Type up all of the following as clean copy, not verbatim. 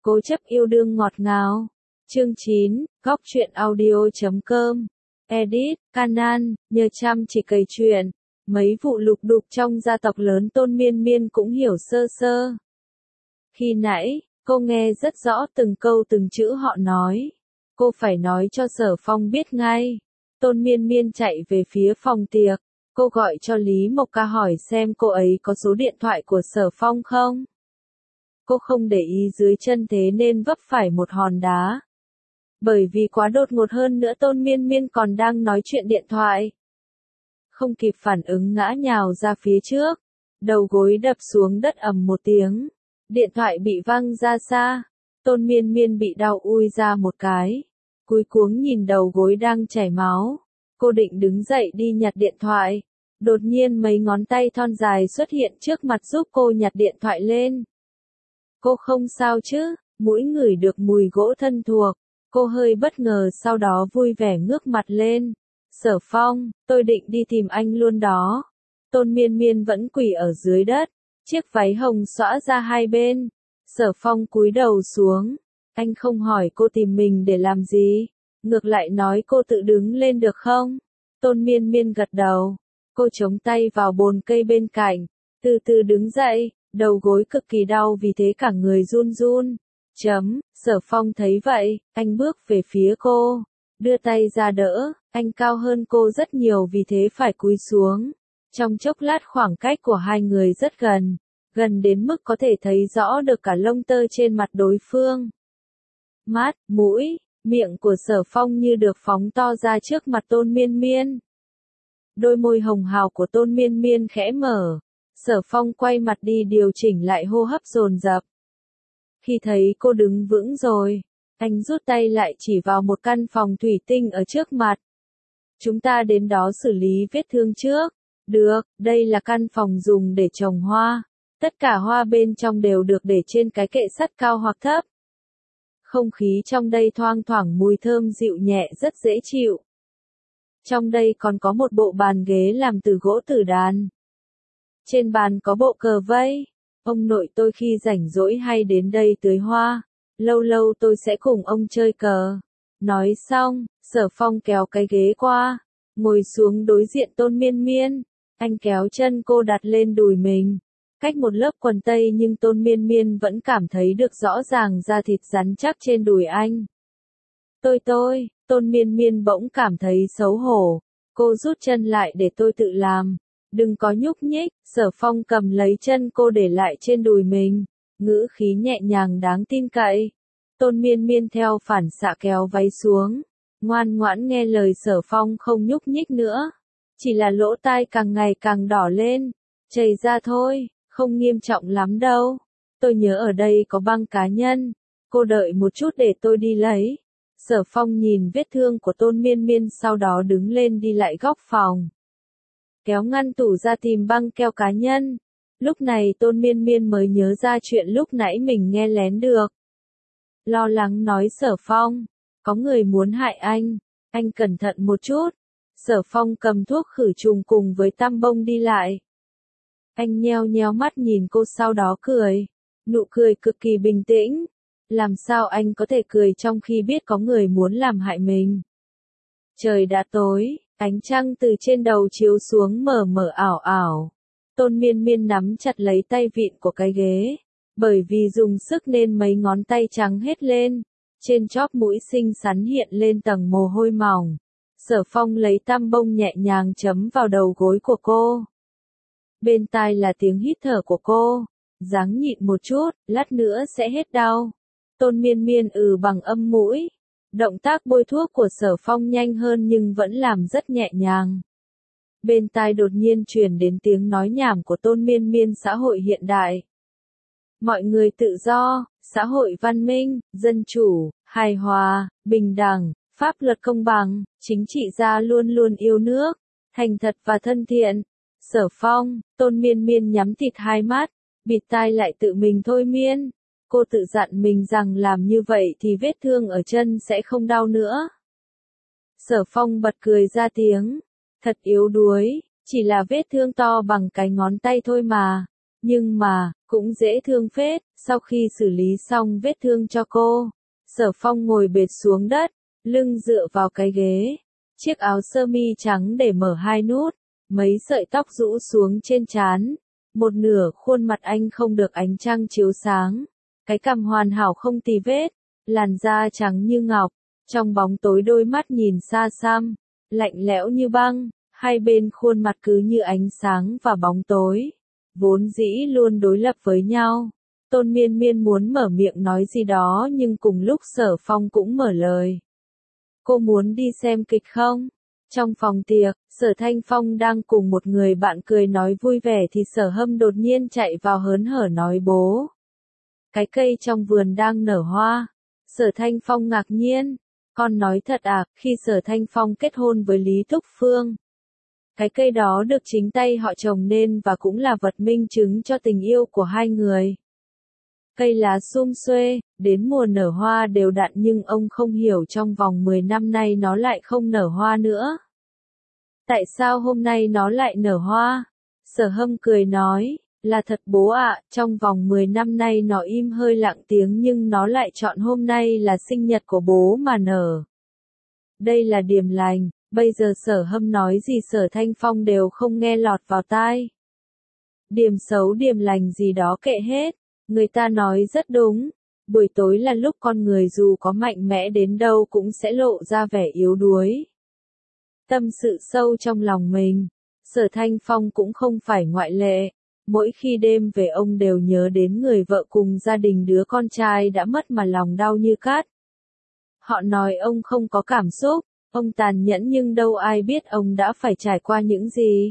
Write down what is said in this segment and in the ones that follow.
Cố chấp yêu đương ngọt ngào. Chương 9, góc truyện audio.com. Edit, Canan, nhờ chăm chỉ cày chuyện. Mấy vụ lục đục trong gia tộc lớn Tôn Miên Miên cũng hiểu sơ sơ. Khi nãy, cô nghe rất rõ từng câu từng chữ họ nói. Cô phải nói cho Sở Phong biết ngay. Tôn Miên Miên chạy về phía phòng tiệc. Cô gọi cho Lý Mộc Ca hỏi xem cô ấy có số điện thoại của Sở Phong không. Cô không để ý dưới chân thế nên vấp phải một hòn đá. Bởi vì quá đột ngột, hơn nữa Tôn Miên Miên còn đang nói chuyện điện thoại. Không kịp phản ứng ngã nhào ra phía trước. Đầu gối đập xuống đất ầm một tiếng. Điện thoại bị văng ra xa. Tôn Miên Miên bị đau ui ra một cái. Cúi cuống nhìn đầu gối đang chảy máu. Cô định đứng dậy đi nhặt điện thoại. Đột nhiên mấy ngón tay thon dài xuất hiện trước mặt giúp cô nhặt điện thoại lên. Cô không sao chứ? Mũi ngửi được mùi gỗ thân thuộc. Cô hơi bất ngờ, sau đó vui vẻ ngước mặt lên. Sở Phong, tôi định đi tìm anh luôn đó. Tôn Miên Miên vẫn quỳ ở dưới đất. Chiếc váy hồng xõa ra hai bên. Sở Phong cúi đầu xuống. Anh không hỏi cô tìm mình để làm gì. Ngược lại nói cô tự đứng lên được không? Tôn Miên Miên gật đầu. Cô chống tay vào bồn cây bên cạnh. Từ từ đứng dậy. Đầu gối cực kỳ đau vì thế cả người run run. Sở Phong thấy vậy, anh bước về phía cô. Đưa tay ra đỡ, anh cao hơn cô rất nhiều vì thế phải cúi xuống. Trong chốc lát khoảng cách của hai người rất gần. Gần đến mức có thể thấy rõ được cả lông tơ trên mặt đối phương. Mắt, mũi, miệng của Sở Phong như được phóng to ra trước mặt Tôn Miên Miên. Đôi môi hồng hào của Tôn Miên Miên khẽ mở. Sở Phong quay mặt đi điều chỉnh lại hô hấp dồn dập. Khi thấy cô đứng vững rồi, anh rút tay lại chỉ vào một căn phòng thủy tinh ở trước mặt. Chúng ta đến đó xử lý vết thương trước. Được, đây là căn phòng dùng để trồng hoa. Tất cả hoa bên trong đều được để trên cái kệ sắt cao hoặc thấp. Không khí trong đây thoang thoảng mùi thơm dịu nhẹ rất dễ chịu. Trong đây còn có một bộ bàn ghế làm từ gỗ tử đàn. Trên bàn có bộ cờ vây. Ông nội tôi khi rảnh rỗi hay đến đây tưới hoa. Lâu lâu tôi sẽ cùng ông chơi cờ. Nói xong, Sở Phong kéo cái ghế qua. Ngồi xuống đối diện Tôn Miên Miên. Anh kéo chân cô đặt lên đùi mình. Cách một lớp quần tây nhưng Tôn Miên Miên vẫn cảm thấy được rõ ràng da thịt rắn chắc trên đùi anh. Tôn Miên Miên bỗng cảm thấy xấu hổ. Cô rút chân lại để tôi tự làm. Đừng có nhúc nhích. Sở Phong cầm lấy chân cô để lại trên đùi mình. Ngữ khí nhẹ nhàng đáng tin cậy. Tôn Miên Miên theo phản xạ kéo váy xuống. Ngoan ngoãn nghe lời Sở Phong, không nhúc nhích nữa. Chỉ là lỗ tai càng ngày càng đỏ lên. Chảy ra thôi, không nghiêm trọng lắm đâu. Tôi nhớ ở đây có băng cá nhân. Cô đợi một chút để tôi đi lấy. Sở Phong nhìn vết thương của Tôn Miên Miên, sau đó đứng lên đi lại góc phòng. Kéo ngăn tủ ra tìm băng keo cá nhân. Lúc này Tôn Miên Miên mới nhớ ra chuyện lúc nãy mình nghe lén được. Lo lắng nói Sở Phong, có người muốn hại anh cẩn thận một chút. Sở Phong cầm thuốc khử trùng cùng với tăm bông đi lại. Anh nheo nheo mắt nhìn cô sau đó cười. Nụ cười cực kỳ bình tĩnh. Làm sao anh có thể cười trong khi biết có người muốn làm hại mình? Trời đã tối. Ánh trăng từ trên đầu chiếu xuống mờ mờ ảo ảo. Tôn Miên Miên nắm chặt lấy tay vịn của cái ghế. Bởi vì dùng sức nên mấy ngón tay trắng hết lên. Trên chóp mũi xinh xắn hiện lên tầng mồ hôi mỏng. Sở Phong lấy tăm bông nhẹ nhàng chấm vào đầu gối của cô. Bên tai là tiếng hít thở của cô. Ráng nhịn một chút, lát nữa sẽ hết đau. Tôn Miên Miên bằng âm mũi. Động tác bôi thuốc của Sở Phong nhanh hơn nhưng vẫn làm rất nhẹ nhàng. Bên tai đột nhiên truyền đến tiếng nói nhảm của Tôn Miên Miên. Xã hội hiện đại. Mọi người tự do, xã hội văn minh, dân chủ, hài hòa, bình đẳng, pháp luật công bằng, chính trị gia luôn luôn yêu nước, thành thật và thân thiện. Sở Phong, Tôn Miên Miên nhắm thịt hai mắt, bịt tai lại tự mình thôi miên. Cô tự dặn mình rằng làm như vậy thì vết thương ở chân sẽ không đau nữa. Sở Phong bật cười ra tiếng. Thật yếu đuối, chỉ là vết thương to bằng cái ngón tay thôi mà. Nhưng mà, cũng dễ thương phết. Sau khi xử lý xong vết thương cho cô, Sở Phong ngồi bệt xuống đất, lưng dựa vào cái ghế. Chiếc áo sơ mi trắng để mở hai nút, mấy sợi tóc rũ xuống trên trán. Một nửa khuôn mặt anh không được ánh trăng chiếu sáng. Cái cằm hoàn hảo không tì vết, làn da trắng như ngọc. Trong bóng tối đôi mắt nhìn xa xăm, lạnh lẽo như băng, hai bên khuôn mặt cứ như ánh sáng và bóng tối. Vốn dĩ luôn đối lập với nhau. Tôn Miên Miên muốn mở miệng nói gì đó nhưng cùng lúc Sở Phong cũng mở lời. Cô muốn đi xem kịch không? Trong phòng tiệc, Sở Thanh Phong đang cùng một người bạn cười nói vui vẻ thì Sở Hâm đột nhiên chạy vào hớn hở nói bố. Cái cây trong vườn đang nở hoa. Sở Thanh Phong ngạc nhiên. Con nói thật à, khi Sở Thanh Phong kết hôn với Lý Thúc Phương. Cái cây đó được chính tay họ trồng nên và cũng là vật minh chứng cho tình yêu của hai người. Cây lá sum xuê, đến mùa nở hoa đều đặn nhưng ông không hiểu trong vòng 10 năm nay nó lại không nở hoa nữa. Tại sao hôm nay nó lại nở hoa? Sở Hâm cười nói, là thật bố ạ, trong vòng 10 năm nay nó im hơi lặng tiếng nhưng nó lại chọn hôm nay là sinh nhật của bố mà nở. Đây là điềm lành, bây giờ Sở Hâm nói gì Sở Thanh Phong đều không nghe lọt vào tai. Điềm xấu điềm lành gì đó kệ hết. Người ta nói rất đúng, buổi tối là lúc con người dù có mạnh mẽ đến đâu cũng sẽ lộ ra vẻ yếu đuối. Tâm sự sâu trong lòng mình, Sở Thanh Phong cũng không phải ngoại lệ, mỗi khi đêm về ông đều nhớ đến người vợ cùng gia đình đứa con trai đã mất mà lòng đau như cát. Họ nói ông không có cảm xúc, ông tàn nhẫn nhưng đâu ai biết ông đã phải trải qua những gì.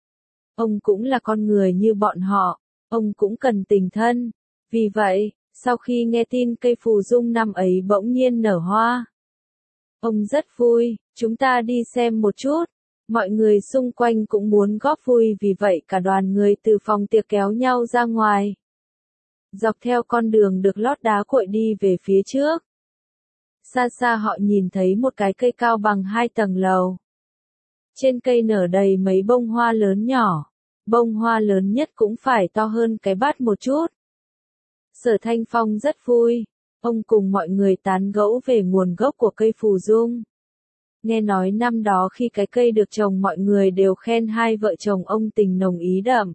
Ông cũng là con người như bọn họ, ông cũng cần tình thân. Vì vậy, sau khi nghe tin cây phù dung năm ấy bỗng nhiên nở hoa, ông rất vui, chúng ta đi xem một chút. Mọi người xung quanh cũng muốn góp vui vì vậy cả đoàn người từ phòng tiệc kéo nhau ra ngoài. Dọc theo con đường được lót đá cuội đi về phía trước. Xa xa họ nhìn thấy một cái cây cao bằng 2 tầng lầu. Trên cây nở đầy mấy bông hoa lớn nhỏ, bông hoa lớn nhất cũng phải to hơn cái bát một chút. Sở Thanh Phong rất vui, ông cùng mọi người tán gẫu về nguồn gốc của cây phù dung. Nghe nói năm đó khi cái cây được trồng mọi người đều khen hai vợ chồng ông tình nồng ý đậm.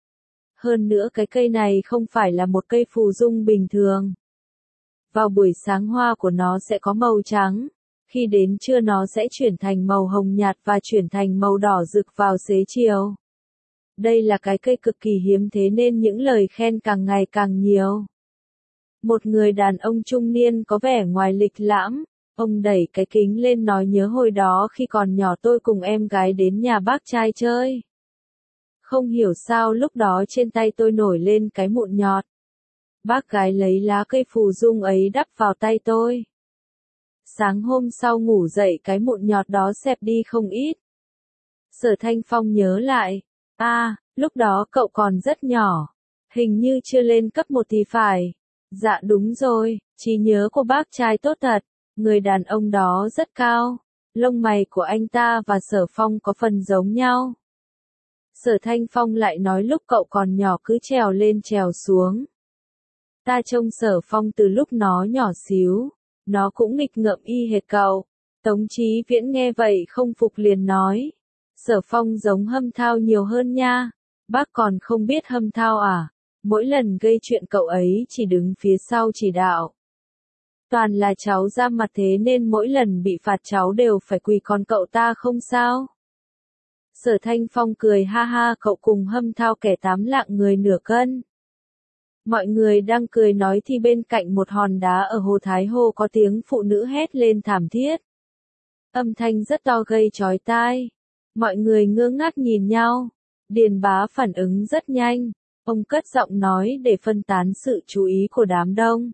Hơn nữa cái cây này không phải là một cây phù dung bình thường. Vào buổi sáng hoa của nó sẽ có màu trắng, khi đến trưa nó sẽ chuyển thành màu hồng nhạt và chuyển thành màu đỏ rực vào xế chiều. Đây là cái cây cực kỳ hiếm thế nên những lời khen càng ngày càng nhiều. Một người đàn ông trung niên có vẻ ngoài lịch lãm, ông đẩy cái kính lên nói nhớ hồi đó khi còn nhỏ tôi cùng em gái đến nhà bác trai chơi. Không hiểu sao lúc đó trên tay tôi nổi lên cái mụn nhọt. Bác gái lấy lá cây phù dung ấy đắp vào tay tôi. Sáng hôm sau ngủ dậy cái mụn nhọt đó xẹp đi không ít. Sở Thanh Phong nhớ lại, lúc đó cậu còn rất nhỏ, hình như chưa lên cấp 1 thì phải. Dạ đúng rồi, trí nhớ của bác trai tốt thật, người đàn ông đó rất cao, lông mày của anh ta và Sở Phong có phần giống nhau. Sở Thanh Phong lại nói lúc cậu còn nhỏ cứ trèo lên trèo xuống. Ta trông Sở Phong từ lúc nó nhỏ xíu, nó cũng nghịch ngợm y hệt cậu. Tống Chí Viễn nghe vậy không phục liền nói. Sở Phong giống Hâm Thao nhiều hơn nha, bác còn không biết Hâm Thao à? Mỗi lần gây chuyện cậu ấy chỉ đứng phía sau chỉ đạo. Toàn là cháu ra mặt thế nên mỗi lần bị phạt cháu đều phải quỳ còn cậu ta không sao. Sở Thanh Phong cười ha ha cậu cùng Hâm Thao kẻ 8 lạng người nửa cân. Mọi người đang cười nói thì bên cạnh một hòn đá ở Hồ Thái Hồ có tiếng phụ nữ hét lên thảm thiết. Âm thanh rất to gây chói tai. Mọi người ngơ ngác nhìn nhau. Điền Bá phản ứng rất nhanh. Ông cất giọng nói để phân tán sự chú ý của đám đông.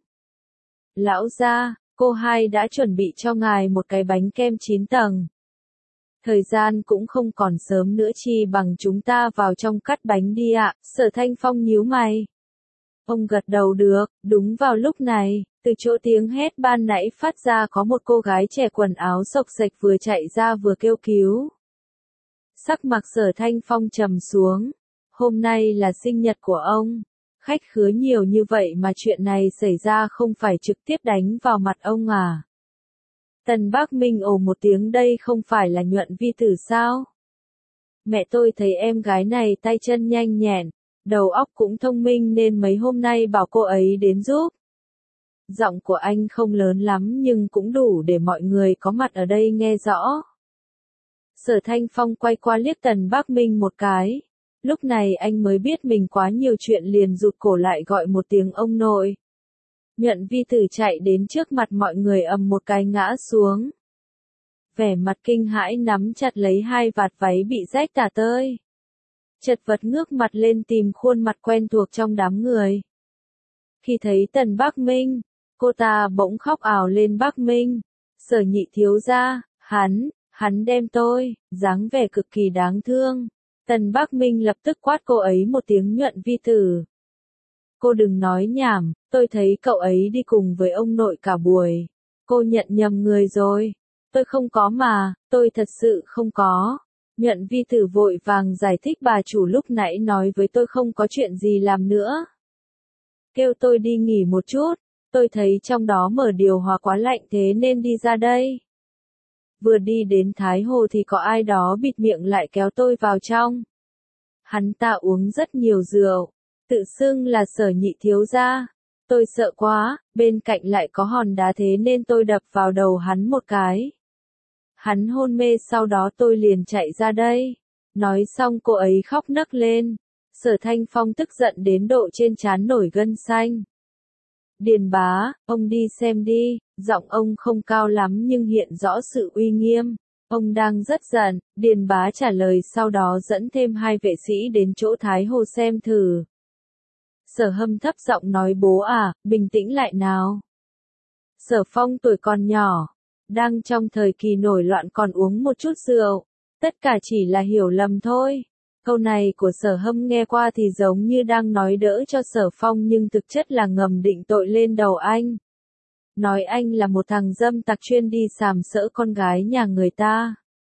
Lão gia, cô hai đã chuẩn bị cho ngài một cái bánh kem 9 tầng. Thời gian cũng không còn sớm nữa chi bằng chúng ta vào trong cắt bánh đi ạ. Sở Thanh Phong nhíu mày. Ông gật đầu được, đúng vào lúc này, từ chỗ tiếng hét ban nãy phát ra có một cô gái trẻ quần áo xộc xệch vừa chạy ra vừa kêu cứu. Sắc mặt Sở Thanh Phong trầm xuống. Hôm nay là sinh nhật của ông. khách khứa nhiều như vậy mà chuyện này xảy ra không phải trực tiếp đánh vào mặt ông à? Tần Bác Minh ồ một tiếng, đây không phải là Nhuận Vi Tử sao? Mẹ tôi thấy em gái này tay chân nhanh nhẹn, đầu óc cũng thông minh nên mấy hôm nay bảo cô ấy đến giúp. Giọng của anh không lớn lắm nhưng cũng đủ để mọi người có mặt ở đây nghe rõ. Sở Thanh Phong quay qua liếc Tần Bác Minh một cái. Lúc này anh mới biết mình quá nhiều chuyện liền rụt cổ lại gọi một tiếng ông nội. Nhuận Vi Tử chạy đến trước mặt mọi người ầm một cái ngã xuống. Vẻ mặt kinh hãi nắm chặt lấy hai vạt váy bị rách tả tơi. Chật vật ngước mặt lên tìm khuôn mặt quen thuộc trong đám người. Khi thấy Tần Bác Minh, cô ta bỗng khóc ào lên. Bác Minh, Sở nhị thiếu gia, hắn đem tôi, dáng vẻ cực kỳ đáng thương. Tần Bác Minh lập tức quát cô ấy một tiếng. Nhuận Vi Tử, cô đừng nói nhảm, tôi thấy cậu ấy đi cùng với ông nội cả buổi. Cô nhận nhầm người rồi. Tôi không có mà, tôi thật sự không có. Nhuận Vi Tử vội vàng giải thích, bà chủ lúc nãy nói với tôi không có chuyện gì làm nữa. Kêu tôi đi nghỉ một chút, tôi thấy trong đó mở điều hòa quá lạnh thế nên đi ra đây. Vừa đi đến Thái Hồ thì có ai đó bịt miệng lại kéo tôi vào trong. Hắn ta uống rất nhiều rượu, tự xưng là Sở nhị thiếu gia. Tôi sợ quá, bên cạnh lại có hòn đá thế nên tôi đập vào đầu hắn một cái. Hắn hôn mê, sau đó tôi liền chạy ra đây. Nói xong cô ấy khóc nấc lên. Sở Thanh Phong tức giận đến độ trên trán nổi gân xanh. Điền bá, ông đi xem đi. Giọng ông không cao lắm nhưng hiện rõ sự uy nghiêm. Ông đang rất giận. Điền bá trả lời, sau đó dẫn thêm hai vệ sĩ đến chỗ Thái Hồ xem thử. Sở Hâm thấp giọng nói, bố à, bình tĩnh lại nào. Sở Phong tuổi còn nhỏ, đang trong thời kỳ nổi loạn còn uống một chút rượu. Tất cả chỉ là hiểu lầm thôi. Câu này của Sở Hâm nghe qua thì giống như đang nói đỡ cho Sở Phong nhưng thực chất là ngầm định tội lên đầu anh. Nói anh là một thằng dâm tặc chuyên đi sàm sỡ con gái nhà người ta.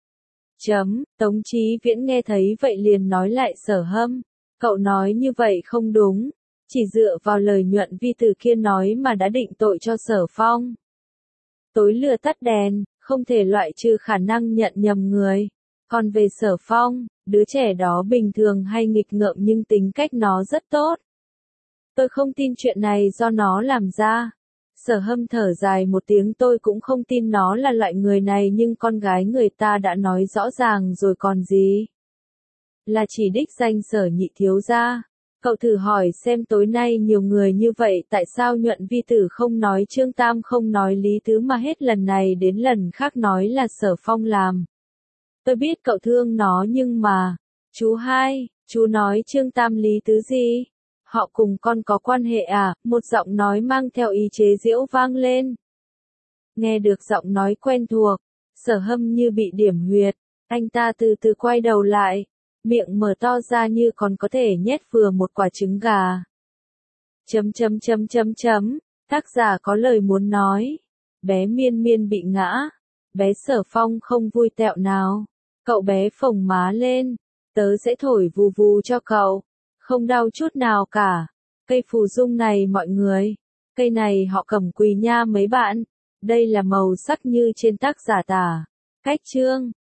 Tống Chí Viễn nghe thấy vậy liền nói lại Sở Hâm, cậu nói như vậy không đúng. Chỉ dựa vào lời Nhuận Vi Tử kia nói mà đã định tội cho Sở Phong. Tối lửa tắt đèn, không thể loại trừ khả năng nhận nhầm người. Còn về Sở Phong, đứa trẻ đó bình thường hay nghịch ngợm nhưng tính cách nó rất tốt. Tôi không tin chuyện này do nó làm ra. Sở Hâm thở dài một tiếng, tôi cũng không tin nó là loại người này nhưng con gái người ta đã nói rõ ràng rồi còn gì. Là chỉ đích danh Sở nhị thiếu gia. Cậu thử hỏi xem tối nay nhiều người như vậy tại sao Nhuận Vi Tử không nói Trương Tam, không nói Lý Tứ mà hết lần này đến lần khác nói là Sở Phong làm. Tôi biết cậu thương nó nhưng mà, chú hai, chú nói Trương Tam Lý Tứ gì? Họ cùng con có quan hệ à? Một giọng nói mang theo ý chế giễu vang lên. Nghe được giọng nói quen thuộc, Sở Hâm như bị điểm huyệt, anh ta từ từ quay đầu lại, miệng mở to ra như còn có thể nhét vừa một quả trứng gà. Tác giả có lời muốn nói. Bé Miên Miên bị ngã. Bé Sở Phong không vui tẹo nào. Cậu bé phồng má lên. Tớ sẽ thổi vù vù cho cậu. Không đau chút nào cả. Cây phù dung này mọi người. Cây này họ cẩm quỳ nha mấy bạn. Đây là màu sắc như trên tác giả tả. Cách chương.